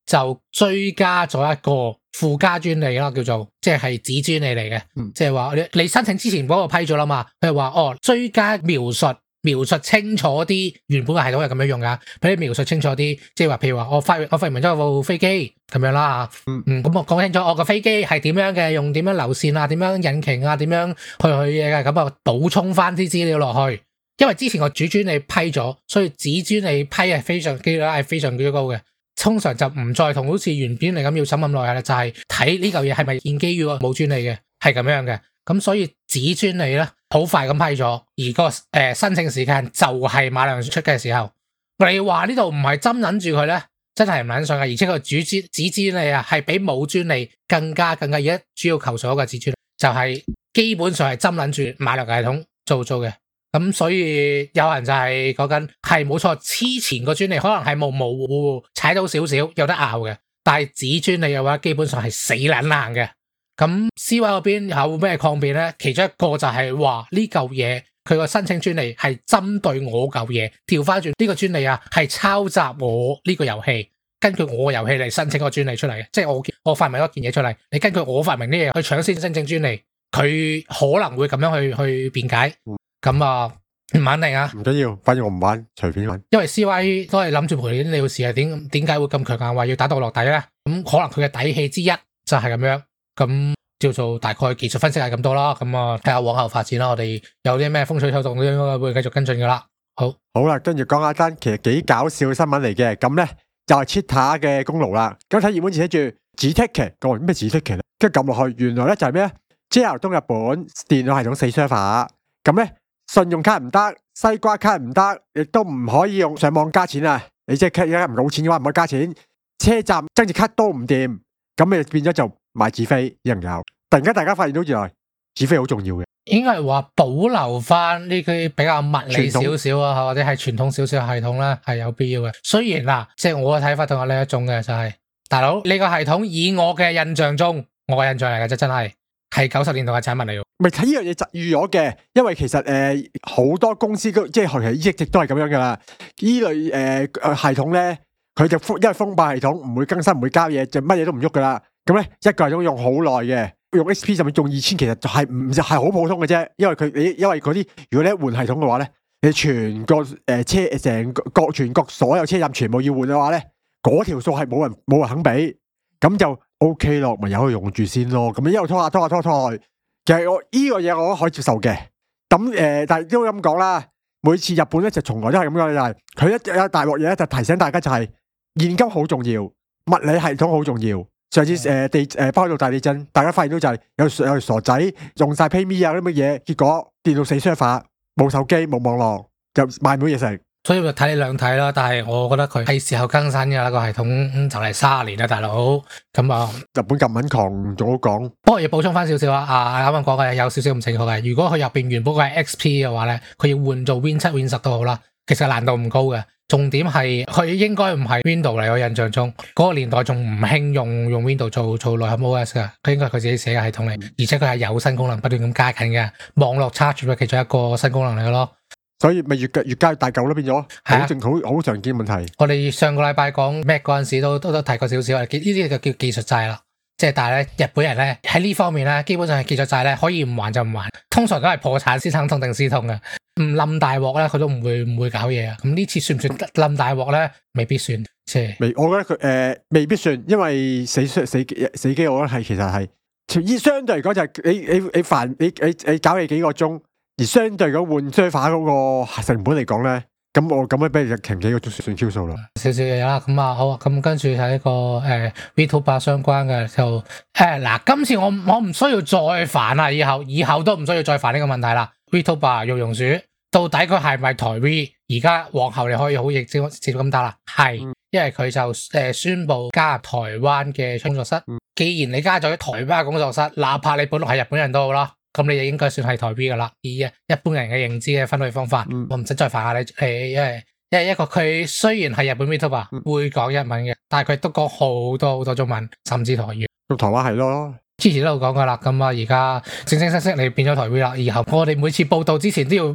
就追加咗一個附加專利啦，叫做即係子專利嚟嘅，即係話你申請之前嗰個批咗啦嘛，佢話追加描述清楚啲，原本嘅系統係咁樣用噶，俾你描述清楚啲，即係話譬如話我發明咗部飛機咁樣啦咁我講清楚我個飛機係點樣嘅，用點樣流線啊，點樣引擎啊，點樣去嘢嘅，咁啊補充翻啲資料落去。因為之前個主專利批咗，所以子專利批係非常機率係非常之高嘅。通常就唔再同好似原專利咁要審咁耐啦，就係睇呢嚿嘢係咪建基於冇專利嘅，係咁樣嘅。咁所以子專利咧好快咁批咗，而個申請時間就係馬良出嘅時候。你話呢度唔係針撚住佢咧，真係唔撚信嘅。而且個子專利啊係比冇專利更加而家主要求所嘅子專利，就係基本上係針撚住馬良系統做嘅。咁所以有人就係講緊係冇錯，之前個專利可能係模糊踩到少少有得拗嘅，但係子專利嘅話基本上係死撚硬嘅。咁 CY 嗰邊有咩抗辯咧？其中一個就係話呢嚿嘢佢個申請專利係針對我嚿嘢，調翻轉呢個專利啊係抄襲我呢個遊戲，根據我遊戲嚟申請個專利出嚟嘅，即係我發明一件嘢出嚟，你根據我發明啲嘢去搶先申請專利，佢可能會咁樣去辯解。咁啊，唔肯定啊， 唔緊要，反正我唔玩，隨便玩。 因為 CY 都係諗住賠你啲利是，係點解會咁強硬話要打到落底咧？咁可能佢嘅底氣之一就係咁樣，咁叫做大概技術分析係咁多啦。咁啊，睇下往後發展啦。我哋有啲咩風吹草動都應該會繼續跟進噶啦。好啦，跟住講下單其實幾搞笑嘅新聞嚟嘅，咁咧就係 Cheetah 嘅功勞啦。咁睇頁面字寫住Ztech，講咩 Ztech 咧？跟住撳落去，原來咧就係咩咧 ？JR 東日本電腦系統4 server， 咁咧。信用卡唔得，西瓜卡唔得，亦都唔可以用上網加錢啊！你即係而家唔夠錢嘅話，唔可以加錢。車站增值卡都唔掂，咁咪變咗就買紙飛一樣有。突然間大家發現到原來紙飛好重要嘅， 應該係話保留翻呢啲比較物理少少啊，或者係傳統少少系統咧，係有必要嘅。雖然嗱，即係我嘅睇法同我另一種嘅就係，大佬呢個系統以我嘅印象中，我嘅印象嚟嘅啫，真係90年代嘅產品嚟嘅。 咪睇呢樣嘢就預咗嘅，因為其實好多公司即係其實一直都係咁樣噶啦。呢類系統咧，佢就因為封閉系統，唔會更新，唔會交嘢，就乜嘢都唔喐噶啦。咁咧一個系統用好耐嘅，用 XP 甚至用2000，其實就係好普通嘅啫。因為嗰啲如果你一換系統嘅話咧，你全個全國所有車站全部要換嘅話咧，嗰條數係冇人肯俾，咁就 OK 咯，咪由佢用住先咯。咁一路拖下去。其實我呢個嘢我都可以接受嘅，咁但係都咁講啦。每次日本咧就從來都係咁樣，就係佢一有大鑊嘢咧就提醒大家就係現金好重要，物理系統好重要。上次北海道大地震，大家發現到就係有傻仔用晒 PayMe 啊啲乜嘢，結果電腦死 server，冇手機冇網絡，就買唔到嘢食。 所以就睇你兩睇啦，但係我覺得佢係時候更新嘅啦，個系統就嚟30年啦，大佬。咁啊， 日本咁撚狂，仲好講。 不過要補充翻少少啊，啱啱講嘅有少少唔正確嘅。如果佢入邊原本係 XP 嘅話咧，佢要換做 Win 7、Win 10都好啦，其實難度唔高嘅。重點係佢應該唔係 Windows 嚟，我印象中嗰個年代仲唔興用 Windows 做內核 OS 嘅，佢應該係佢自己寫嘅系統嚟，而且佢係有新功能不斷咁加緊嘅，網絡插住嘅其中一個新功能嚟嘅咯。 所以咪越加越大嚿咯，變咗好常見問題。 我哋上個禮拜講 Mac 嗰陣時都提過少少，呢啲就叫技術債啦。即係但係咧，日本人咧喺呢方面咧，基本上係技術債咧，可以唔還就唔還，通常都係破產先慘痛定思痛嘅。唔冧大鑊咧，佢都唔會搞嘢啊。咁呢次算唔算冧大鑊咧？未必算，即係我覺得佢未必算，因為死機，我覺得係其實係相對嚟講就係你搞嘢幾個鐘。而相對咁換 server 嗰個成本嚟講咧，咁我咁樣俾你停幾個鐘算 Q 數啦。少少嘢啦，咁啊好啊，咁跟住係一個VTuber 相關嘅就嗱，今次我唔需要再煩啦，以後都唔需要再煩呢個問題啦。VTuber 玉榕樹到底佢係咪台 V？ 而家往後你可以好直接咁答啦，係，因為佢就宣布加入台灣嘅工作室。既然你加咗台灣工作室，哪怕你本來係日本人都好啦。咁你就應該算係台 B 噶啦，以一般人嘅認知嘅分類方法，我唔使再煩下你，因為一個佢雖然係日本 VTuber 會講日文嘅，但係佢都講好多中文，甚至台語。 咁台灣係咯， 之前都有講過啦，咁啊而家正式你變咗台 B 啦，以後我哋每次報道之前都要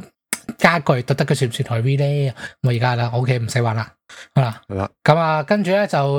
家具都得佢算唔算台 V 咧？我而家啦 ，OK 唔使玩啦，好啦， 係啦。 咁啊，跟住咧就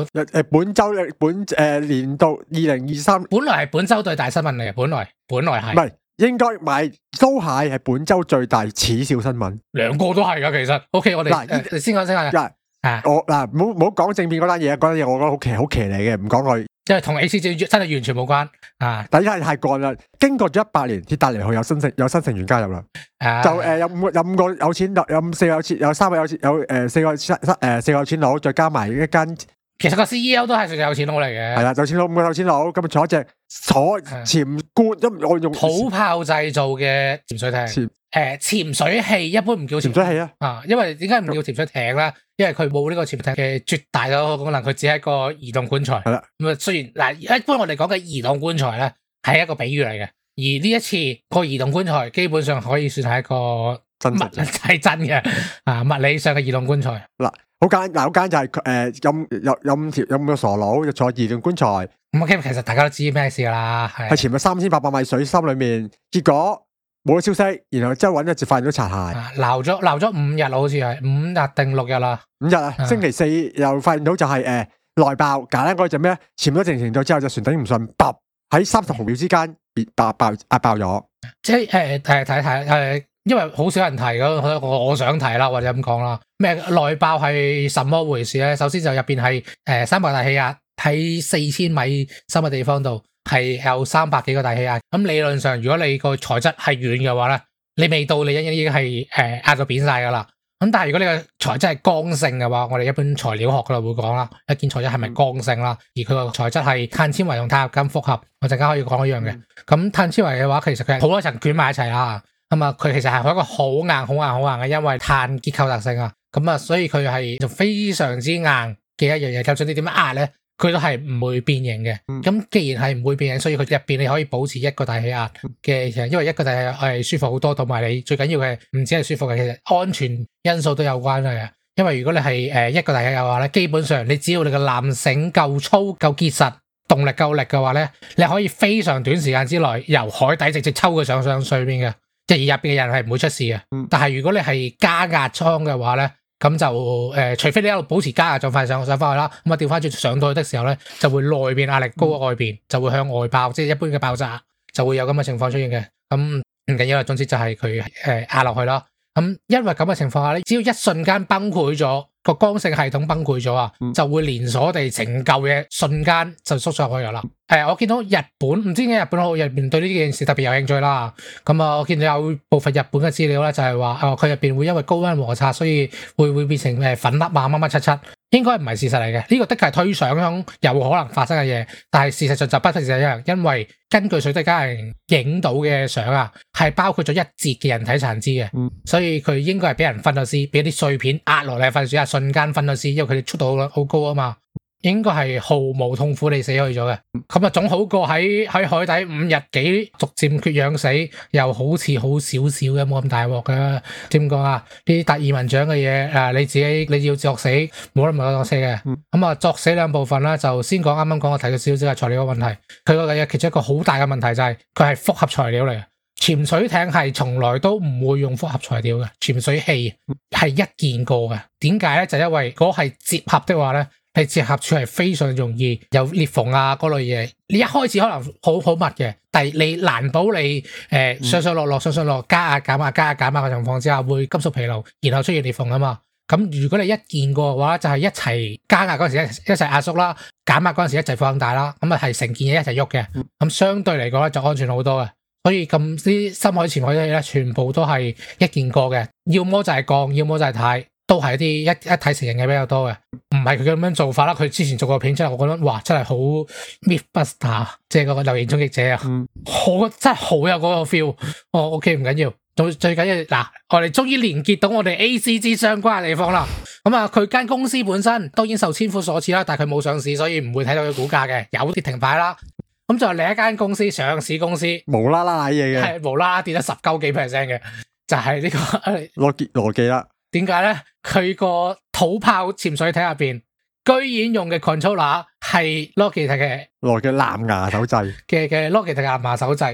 年度2023， 本來係本週最大新聞嚟嘅，本來係唔係應該買租蟹係本週最大恥笑新聞， 兩個都係噶，其實 OK，我哋先講先啊。 我嗱唔好講正面嗰單嘢，嗰單嘢我覺得好騎呢嘅，唔講佢， 因為同 AC 真係完全冇關啊。 第一係太幹啦，經過咗100年，鐵達尼號有新成員加入啦，就有5個有錢佬，有4個有錢，有3個有錢，有4個有錢佬，再加埋一間。 其實個 CEO 都係算有錢佬嚟嘅， 係啦，有錢佬5個有錢佬，咁坐一隻潛罐，咁我用土炮製造嘅潛水艇，潛水器一般唔叫潛水器啊，因為點解唔叫潛水艇咧？因為佢冇呢個潛水艇嘅絕大嘅功能，佢只係一個移動棺材。係啦，咁啊雖然嗱，一般我哋講嘅移動棺材咧係一個比喻嚟嘅，而呢一次個移動棺材基本上可以算係一個係真嘅啊物理上嘅移動棺材。嗱。 好簡單就係有5個傻佬就坐移動棺材， 咁其實大家都知咩事噶啦， 係潛入3800米水深裏面，結果冇咗消息，然後之後揾一隻發現到殘骸，撈咗 5日啦，好似係5日定6日啦 ，5日啊，星期4又發現到就係內爆，簡單嗰隻咩潛咗程度之後就船頂唔順，喺30毫秒之間爆咗， 即係睇因為好少人提㗎，我想提啦，或者咁講啦。咩內爆係什麼回事咧？首先就入邊係300大氣壓喺4000米深嘅地方度，係有300幾個大氣壓。咁理論上，如果你個材質係軟嘅話咧，你未到你已經係壓到扁晒噶啦。咁但係如果你個材質係剛性嘅話，我哋一般材料學嗰度會講啦，一件材質係咪剛性啦？而佢個材質係碳纖維同鈦合金複合，我陣間可以講一樣嘅。咁碳纖維嘅話，其實佢係好多層捲埋一齊啦。咁啊，佢其實係一個好硬嘅，因為碳結構特性啊，咁啊，所以佢係就非常之硬嘅一樣嘢。就算你點樣壓咧，佢都係唔會變形嘅。咁既然係唔會變形，所以佢入邊你可以保持1個大氣壓嘅，因為1個大氣壓係舒服好多，同埋你最緊要嘅唔止係舒服嘅，其實安全因素都有關嘅。因為如果你係1個大氣壓嘅話咧，基本上你只要你個纜繩夠粗、夠結實、動力夠力嘅話咧，你可以非常短時間之內由海底直接抽佢上水面嘅。即係入邊嘅人係唔會出事嘅，但係如果你係加壓艙嘅話咧，咁就除非你一路保持加壓狀態上翻去啦，咁啊調翻轉上到去的時候咧，就會內邊壓力高過外邊，就會向外爆，即係一般嘅爆炸就會有咁嘅情況出現嘅。咁唔緊要啦，總之就係佢壓落去啦。咁因為咁嘅情況下咧，只要一瞬間崩潰咗，個剛性系統崩潰咗啊，就會連鎖地成嚿嘢瞬間就縮上去噶啦。我見到日本唔知點解日本入邊對呢件事特別有興趣啦。咁啊，我見到有部分日本嘅資料咧，就係話佢入邊會因為高溫摩擦，所以會變成粉粒啊乜乜七七。應該唔係事實嚟嘅，呢個的確係推想有可能發生嘅嘢，但係事實上就不是這樣，因為根據水底家人影到嘅相啊，係包括咗一節嘅人體殘肢嘅，所以佢應該係俾人分咗屍，俾啲碎片壓落嚟分屍，瞬間分咗屍，因為佢哋速度好高啊嘛。應該係毫無痛苦地死去咗嘅，咁啊總好過喺海底5日幾逐漸缺氧死，又好似好少少嘅，冇咁大鑊嘅。點講啊？呢啲達爾文獎嘅嘢你要作死，冇得唔作死嘅。咁啊作死兩部分啦，就先講啱啱講我提到少少嘅材料嘅問題。佢個嘢其中一個好大嘅問題就係佢係複合材料嚟嘅。潛水艇係從來都唔會用複合材料嘅，潛水器係一件過嘅。點解咧？就因為如果係接合的話咧，你接合處係非常容易有裂縫啊嗰類嘢。你一開始可能好密嘅，但係你難保你上落加壓減壓嘅情況之下會金屬疲勞，然後出現裂縫啊嘛。咁如果你一見過嘅話，就係一齊加壓嗰陣時一齊壓縮啦，減壓嗰陣時一齊放大啦，咁啊係成件嘢一齊喐嘅。咁相對嚟講咧就安全好多嘅。所以咁啲深海潛水器咧，全部都係一件過嘅，要麼就係鋼，要麼就係鈦，都係一啲一體成型嘅比較多嘅，唔係佢咁樣做法啦。佢之前做過片出嚟，我覺得哇，真係好 Mythbuster， 即係嗰個流言終結者啊，真係好有嗰個 feel。OK 唔緊要，最緊要嗱，我哋終於連結到我哋 ACG 相關嘅地方啦。咁啊，佢間公司本身當然受千夫所指啦，但係佢冇上市，所以唔會睇到佢股價嘅，有啲停牌啦。咁就另一間公司上市公司， 無啦啦瀨嘢嘅， 係無啦啦跌咗10幾%嘅，就係呢個羅技啦。 點解咧？佢個土炮潛水艇入邊，居然用嘅 controller 係 Logitech 嘅藍牙手掣嘅 Logitech 藍牙手掣。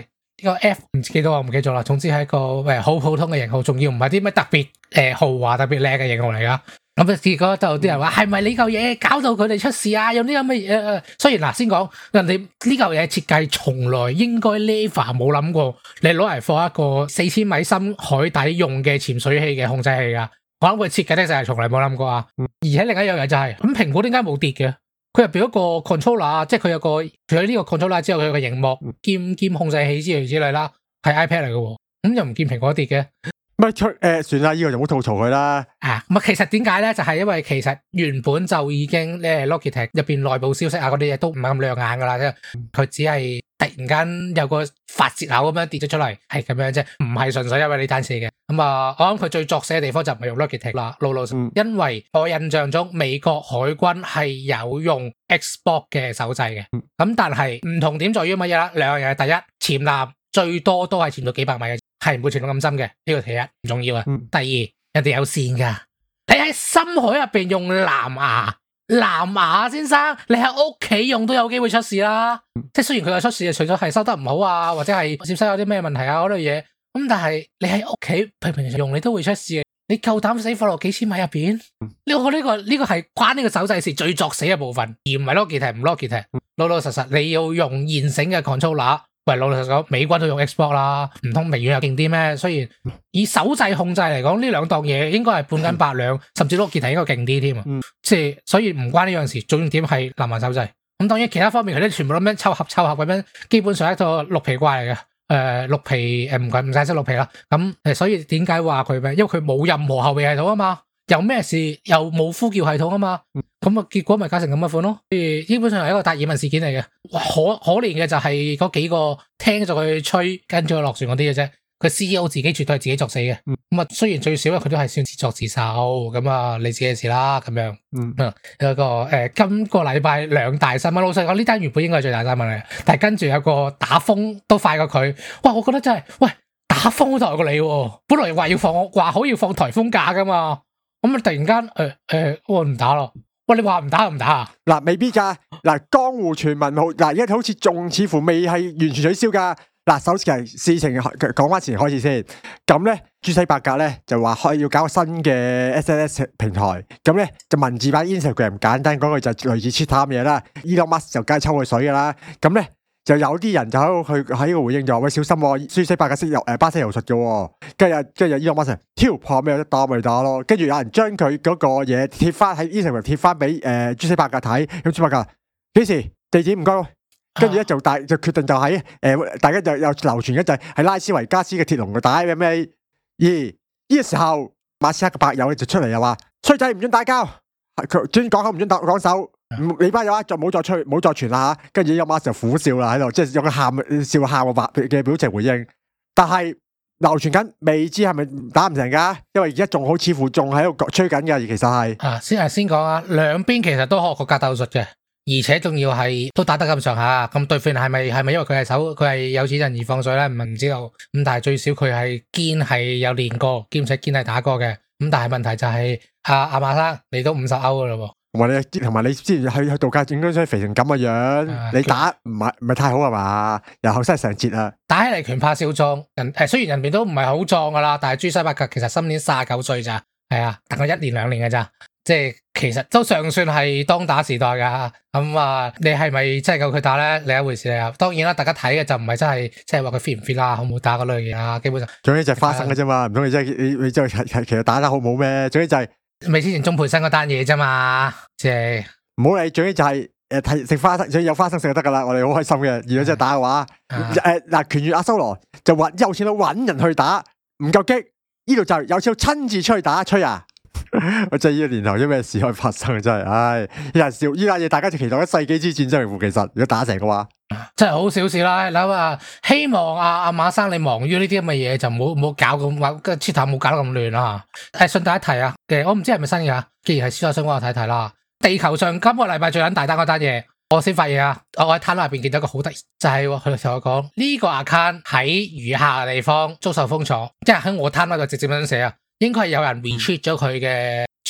個 F 唔記得我唔記咗啦。總之係一個好普通嘅型號，仲要唔係啲咩特別豪華特別靚嘅型號嚟㗎。咁結果就有啲人話係咪呢嚿嘢搞到佢哋出事啊？有啲咁嘅嘢。雖然嗱先講人哋呢嚿嘢設計從來應該 Naver 冇諗過你攞嚟放一個4000米深海底用嘅潛水器嘅控制器㗎。我諗佢設計的就係從來冇諗過啊。而且另一樣嘢就係咁，蘋果點解冇跌嘅？佢入邊嗰個 controller， 即係佢有個除咗呢個 controller 之後，佢有個熒幕兼控制器之類之類啦，係 iPad 嚟嘅喎。咁又唔見蘋果跌嘅。 咪算啦，呢個就唔好吐槽佢啦。 咁其實點解咧？就係因為其實原本就已經Logitech 入邊內部消息啊嗰啲嘢都唔係咁亮眼噶啦，即係佢只係突然間有個發泄口咁樣跌咗出嚟，係咁樣啫，唔係純粹因為呢單事嘅。咁啊，我諗佢最作死嘅地方就唔係用 Logitech 啦，老因為我印象中美國海軍係有用 Xbox 嘅手掣嘅，咁但係唔同點在於乜嘢啦？兩樣嘢，第一潛艦最多都係潛到幾百米嘅。係唔會潛到咁深嘅，呢個第一唔重要啊。第二，人哋有線噶，你喺深海入邊用藍牙先生，你喺屋企用都有機會出事啦。即係雖然佢有出事，除咗係收得唔好啊，或者係接收有啲咩問題啊嗰類嘢，咁但係你喺屋企平常用你都會出事嘅。你夠膽死放落幾千米入邊？呢個係關呢個手掣事最作死嘅部分，而唔係 Logitech 唔 Logitech。老實你要用現成嘅 controller。喂，老實講，美軍都用 Xbox 啦，唔通微軟又勁啲咩？雖然以手掣控制嚟講，呢兩檔嘢應該係半斤八兩，甚至Logitech應該勁啲添啊！即係所以唔關呢樣事，重點係藍牙手掣。咁當然其他方面佢都全部都咩湊合咁樣，基本上係一個綠皮怪嚟嘅。綠皮唔使識綠皮啦。咁所以點解話佢咩？因為佢冇任何後備系統啊嘛。有咩事又冇呼叫系統啊嘛，咁啊結果咪搞成咁嘅款咯。基本上係一個達爾文事件嚟嘅。可憐嘅就係嗰幾個聽咗佢吹跟住佢落船嗰啲嘅啫。佢 CEO 自己絕對係自己作死嘅。咁啊雖然最少佢都係算自作自受。咁啊你自己嘅事啦咁樣。有個今個禮拜兩大新聞，老實講呢單原本應該係最大新聞嚟，但係跟住有個打風都快過佢。哇，我覺得真係喂打風都大過你喎。本來話好要放颱風假噶嘛。咁突然間我唔打咯，喂你話唔打就唔打啊？ 嗱未必噶，嗱江湖傳聞而家好似仲似乎未係完全取消噶。嗱首先係事情講翻前開始先，咁咧朱西伯格咧就話要搞個新嘅 SNS 平台，咁咧就文字版 Instagram 簡單講句就類似 Twitter 嘢啦。Elon Musk 就梗係抽佢水噶啦，咁咧。就有啲人就喺個回應就話喂小心喎，朱西伯格識巴西柔術嘅喎，跟住Elon Musk挑破咩有得打咪打咯，跟住有人將佢嗰個嘢貼翻喺 Instagram 貼翻俾朱西伯格睇，咁朱西伯格幾時地址唔該，跟住咧就決定就喺大家就有流傳一陣係拉斯維加斯嘅鐵籠度打 MMA， 而呢個時候馬斯克嘅白友就出嚟又話衰仔唔准打交，佢專講口唔准講手。你班友就唔好再吹，唔好再傳啦吓。跟住Elon Musk就苦笑啦喺度，即係用個笑喊嘅表情回應。但係流傳緊，未知係咪打唔成噶？因為而家仲好似乎仲喺度吹緊嘅，而其實係先講啊，兩邊其實都學過格鬥術嘅，而且仲要係都打得咁上下。咁對方係咪因為佢係有錢人而放水咧？唔知道。咁但係最少佢係堅係有練過，兼且堅係打過嘅。咁但係問題就係阿馬生你都50歐噶啦喎。 同埋你之前去度假，應該想肥成咁嘅樣，你打唔係太好係嘛？又後生成節啊！ 打起嚟拳怕少壯，雖然人哋都唔係好壯噶啦，但係朱西伯格其實今年39歲咋，係啊，等佢1年2年嘅咋，即係其實都尚算係當打時代噶。咁你係咪真係夠佢打咧？另一回事啊。當然啦，大家睇嘅就唔係真係即係話佢 fit 唔 fit 啦，好唔好打嗰類嘢啊。基本上， 總之就係花生嘅啫嘛，唔通你真係你真係其實打得好唔好咩？總之就係。 咪之前鍾培生嗰單嘢啫嘛，即係唔好理，總之就係食花生，總之有花生食就得噶啦，我哋好開心嘅。如果真係打嘅話，拳願阿修羅就話有錢佬搵人去打，唔夠激，呢度就有錢佬親自出去打，吹啊！我真係呢個年頭有咩事可以發生，真係，唉，有人笑呢單嘢，大家就期待一世紀之戰真係名副其實。如果打成嘅話， 真係好小事啦。咁希望阿馬生你忙於呢啲咁嘅嘢，就唔好搞咁話個 Twitter 冇搞得咁亂啦。順帶一提啊，我唔知係咪新嘅，既然係書上我睇睇啦。地球上今個禮拜最撚大單嗰單嘢，我先發現啊，我喺攤入邊見到一個好得意，就係佢同我講呢個 account 喺餘下嘅地方遭受封鎖，即係喺我攤嗰度直接咁樣寫啊。應該係有人 retweet 咗佢嘅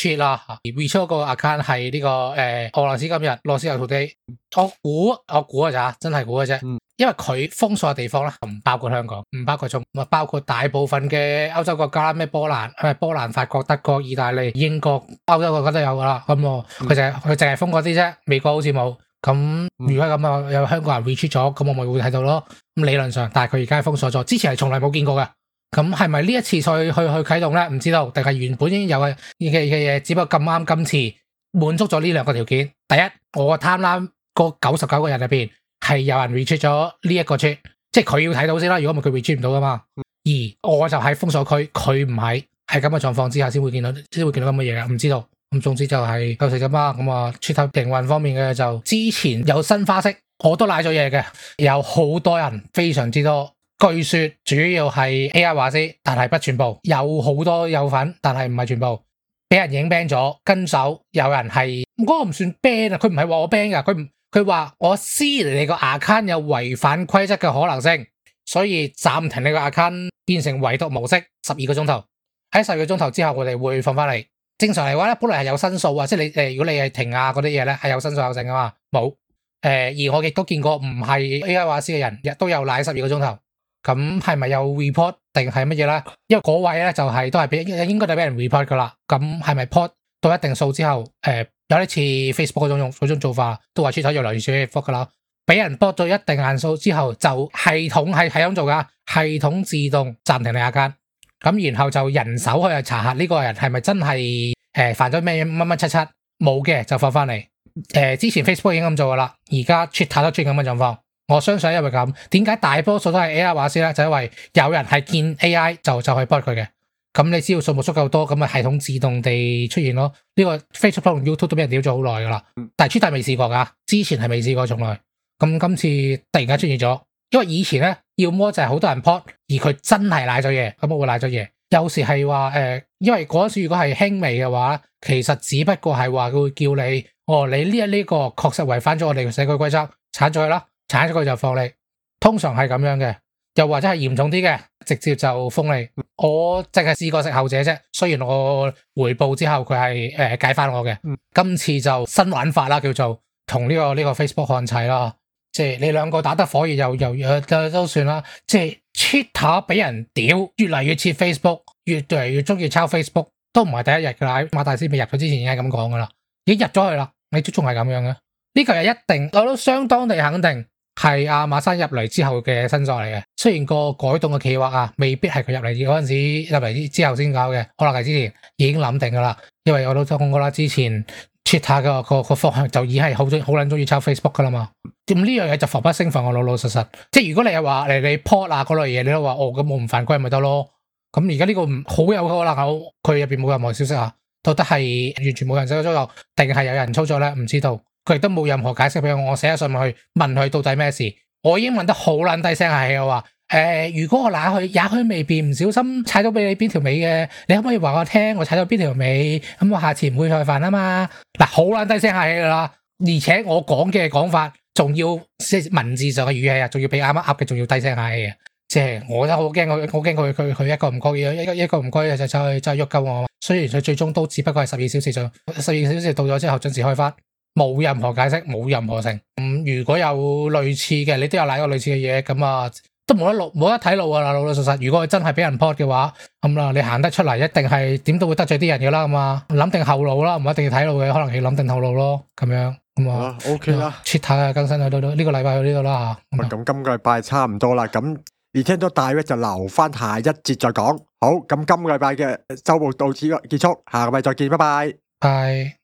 retweet 啦，retweet 嗰個 account 係呢個俄羅斯今日羅斯油 today， 我估嘅咋，真係估嘅啫。因為佢封鎖嘅地方咧，唔包括香港，唔包括中，包括大部分嘅歐洲國家啦，咩波蘭、法國、德國、意大利、英國、歐洲國家都有噶啦。咁佢淨係封嗰啲啫，美國好似冇。咁如果咁啊，有香港人 retweet 咗，咁我咪會睇到咯。咁理論上，但係佢而家係封鎖咗，之前係從來冇見過嘅。咁係咪呢一次再去啟動咧？唔知道，定係原本已經有嘅嘢，只不過咁啱今次滿足咗呢兩個條件。第一，我個 timeline 嗰99個人入邊係有人 retweet 咗呢一個 tweet，即係佢要睇到先啦。如果唔係佢 retweet 唔到噶嘛。而我就喺封鎖區，佢唔係咁嘅狀況之下先會見到咁嘅嘢啊。唔知道。咁總之就係夠食咁啦。咁啊，Twitter 營運方面嘅就之前有新花式，我都賴咗嘢嘅，有好多人非常之多。據說主要係 AI 話事，但係不全部，有好多有份，但係唔係全部，俾人影 ban 咗，跟手有人係嗰個唔算 ban 啊，佢唔係話我 ban 噶，佢話我私你個 account 有違反規則嘅可能性，所以暫停你個 account 變成圍讀模式12個鐘頭，喺12個鐘頭之後我哋會放翻嚟。正常嚟講咧，本來係有申訴啊，即係你如果你係停啊嗰啲嘢咧，係有申訴有剩噶嘛，冇。而我亦都見過唔係 AI 話事嘅人，亦都有賴12個鐘頭。咁係咪有 report 定係乜嘢咧？因為嗰位咧就係都係應該就俾人 report 噶啦。咁係咪 report 到一定數之後，有啲似 Facebook 嗰種做法，都話出咗越嚟越似 Facebook 噶啦。俾人 report 到一定限數之後，就系統係咁做噶，系統自動暫停你 account。咁然後就人手去查核呢個人係咪真係犯咗咩乜七七，冇嘅就放翻嚟。之前 Facebook 已經咁做噶啦，而家 Twitter 都出現咁嘅狀況。我相信因為咁，點解大多數都係 AI 話事咧？就因為有人係見 AI 就去 report 佢嘅。咁你只要數目足夠多，咁咪系統自動地出現咯。呢個 Facebook 同 YouTube 都俾人屌咗好耐噶啦，但係 Twitter 未試過噶，之前係未試過從來。咁今次突然間出現咗，因為以前咧要麼就係好多人 report，而佢真係賴咗嘢，咁我會賴咗嘢。有時係話因為嗰陣時如果係輕微嘅話，其實只不過係話佢會叫你，你呢個確實違反咗我哋嘅社區規則，鏟咗佢啦。鏟咗佢就放你，通常係咁樣嘅，又或者係嚴重啲嘅，直接就封你。我淨係試過食後者啫，雖然我回報之後佢係解翻我嘅。今次就新玩法啦，叫做同呢個 Facebook 看齊啦，即係你兩個打得火熱又都算啦。即係 Twitter 俾人屌，越嚟越似 Facebook， 越嚟越中意抄 Facebook， 都唔係第一日噶啦。馬大師未入咗之前已經係咁講噶啦，已經入咗去啦，你都仲係咁樣嘅。呢個係一定，我都相當地肯定。係阿馬生入嚟之後嘅新作嚟嘅，雖然個改動嘅企劃啊，未必係佢入嚟嗰陣時入嚟之後先搞嘅，可能係之前已經諗定噶啦。因為我都講過啦，之前 Twitter 個方向就已經係好撚中意抄 Facebook 噶啦嘛。咁呢樣嘢就防不勝防，我老實。即係如果你係話你 port 啊嗰類嘢，你都話咁我唔犯規咪得咯。咁而家呢個好有可能佢入邊冇任何消息啊，到底係完全冇人操作，定係有人操作咧？唔知道。佢亦都冇任何解釋俾我寫咗信去問佢到底咩事。我已經問得好撚低聲係我話如果我拿去，也許未必唔小心踩到俾你邊條尾嘅，你可唔可以話我聽我踩到邊條尾？咁我下次唔會再犯啊嘛。嗱，好撚低聲係噶啦，而且我講嘅講法仲要即係文字上嘅語氣啊，仲要比啱啱噏嘅仲要低聲係嘅。即係我都好驚佢一個唔覺意，一個唔覺意就走去喐鳩我。雖然佢最終都只不過係12小時咗，12小時到咗之後準時開返。冇任何解釋，冇任何性。如果有類似嘅，你都有賴過類似嘅嘢，咁啊都冇得睇路噶啦，老老實實。如果佢真係俾人 report 嘅話，咁啦，你行得出嚟，一定係點都會得罪啲人噶啦，咁啊諗定後路啦，唔一定要睇路嘅，可能要諗定後路咯，咁樣咁啊。OK 啦，Twitter 啊更新去到呢個禮拜去呢度啦吓。 咁今個禮拜差唔多啦，咁Nintendo Direct就留翻下一節再講。好，咁今個禮拜嘅周報到此結束，下個禮拜再見，拜拜。 拜。